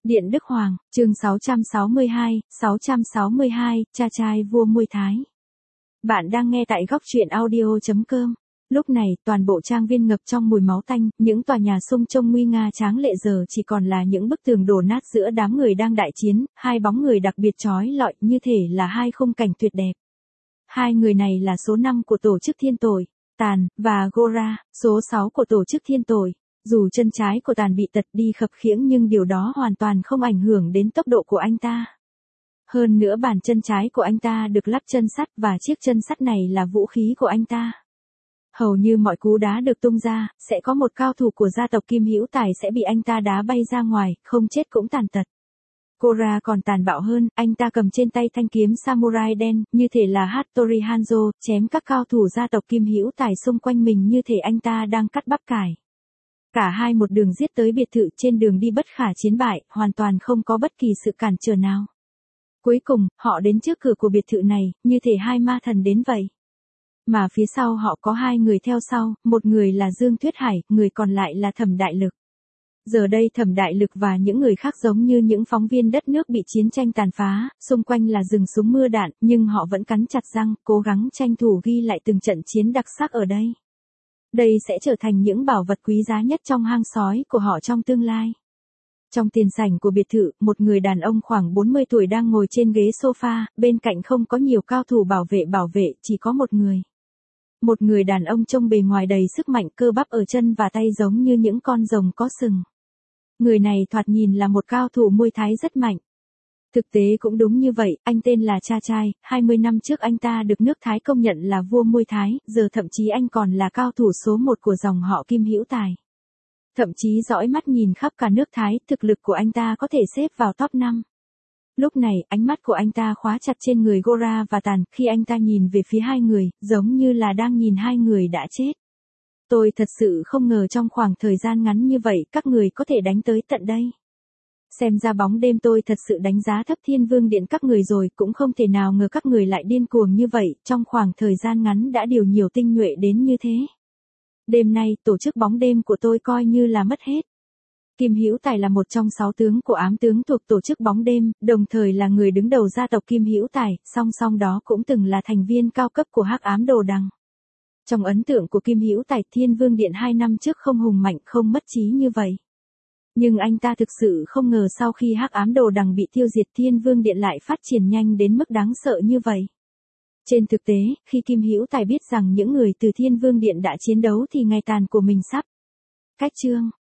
Điện Đức Hoàng, chương 662, cha trai vua Muay Thái. Bạn đang nghe tại góc truyện audio.com. Lúc này, toàn bộ trang viên ngập trong mùi máu tanh, những tòa nhà xung trông nguy nga tráng lệ giờ chỉ còn là những bức tường đổ nát giữa đám người đang đại chiến, hai bóng người đặc biệt chói lọi như thể là hai khung cảnh tuyệt đẹp. Hai người này là số 5 của tổ chức Thiên Tội, Tàn, và Gora, số 6 của tổ chức Thiên Tội. Dù chân trái của Tàn bị tật đi khập khiễng nhưng điều đó hoàn toàn không ảnh hưởng đến tốc độ của anh ta. Hơn nữa bàn chân trái của anh ta được lắp chân sắt và chiếc chân sắt này là vũ khí của anh ta. Hầu như mọi cú đá được tung ra, sẽ có một cao thủ của gia tộc Kim Hữu Tài sẽ bị anh ta đá bay ra ngoài, không chết cũng tàn tật. Gora còn tàn bạo hơn, anh ta cầm trên tay thanh kiếm samurai đen, như thể là Hattori Hanzo, chém các cao thủ gia tộc Kim Hữu Tài xung quanh mình như thể anh ta đang cắt bắp cải. Cả hai một đường giết tới biệt thự, trên đường đi bất khả chiến bại, hoàn toàn không có bất kỳ sự cản trở nào. Cuối cùng, họ đến trước cửa của biệt thự này, như thể hai ma thần đến vậy. Mà phía sau họ có hai người theo sau, một người là Dương Thuyết Hải, người còn lại là Thẩm Đại Lực. Giờ đây Thẩm Đại Lực và những người khác giống như những phóng viên đất nước bị chiến tranh tàn phá, xung quanh là rừng súng mưa đạn, nhưng họ vẫn cắn chặt răng, cố gắng tranh thủ ghi lại từng trận chiến đặc sắc ở đây. Đây sẽ trở thành những bảo vật quý giá nhất trong hang sói của họ trong tương lai. Trong tiền sảnh của biệt thự, một người đàn ông khoảng 40 tuổi đang ngồi trên ghế sofa, bên cạnh không có nhiều cao thủ bảo vệ, chỉ có một người. Một người đàn ông trông bề ngoài đầy sức mạnh, cơ bắp ở chân và tay giống như những con rồng có sừng. Người này thoạt nhìn là một cao thủ Muay Thái rất mạnh. Thực tế cũng đúng như vậy, anh tên là Cha Trai, 20 năm trước anh ta được nước Thái công nhận là vua Muay Thái, giờ thậm chí anh còn là cao thủ số 1 của dòng họ Kim Hữu Tài. Thậm chí dõi mắt nhìn khắp cả nước Thái, thực lực của anh ta có thể xếp vào top 5. Lúc này, ánh mắt của anh ta khóa chặt trên người Gora và Tàn, khi anh ta nhìn về phía hai người, giống như là đang nhìn hai người đã chết. Tôi thật sự không ngờ trong khoảng thời gian ngắn như vậy các người có thể đánh tới tận đây. Xem ra bóng đêm tôi thật sự đánh giá thấp Thiên Vương Điện các người rồi, cũng không thể nào ngờ các người lại điên cuồng như vậy, trong khoảng thời gian ngắn đã điều nhiều tinh nhuệ đến như thế. Đêm nay, tổ chức bóng đêm của tôi coi như là mất hết. Kim Hữu Tài là một trong 6 tướng của ám tướng thuộc tổ chức bóng đêm, đồng thời là người đứng đầu gia tộc Kim Hữu Tài, song song đó cũng từng là thành viên cao cấp của Hắc Ám Đồ Đằng. Trong ấn tượng của Kim Hữu Tài, Thiên Vương Điện 2 năm trước không hùng mạnh, không mất trí như vậy. Nhưng anh ta thực sự không ngờ sau khi Hắc Ám Đồ Đằng bị tiêu diệt, Thiên Vương Điện lại phát triển nhanh đến mức đáng sợ như vậy. Trên thực tế, khi Kim Hữu Tài biết rằng những người từ Thiên Vương Điện đã chiến đấu thì ngày tàn của mình sắp. Cách chương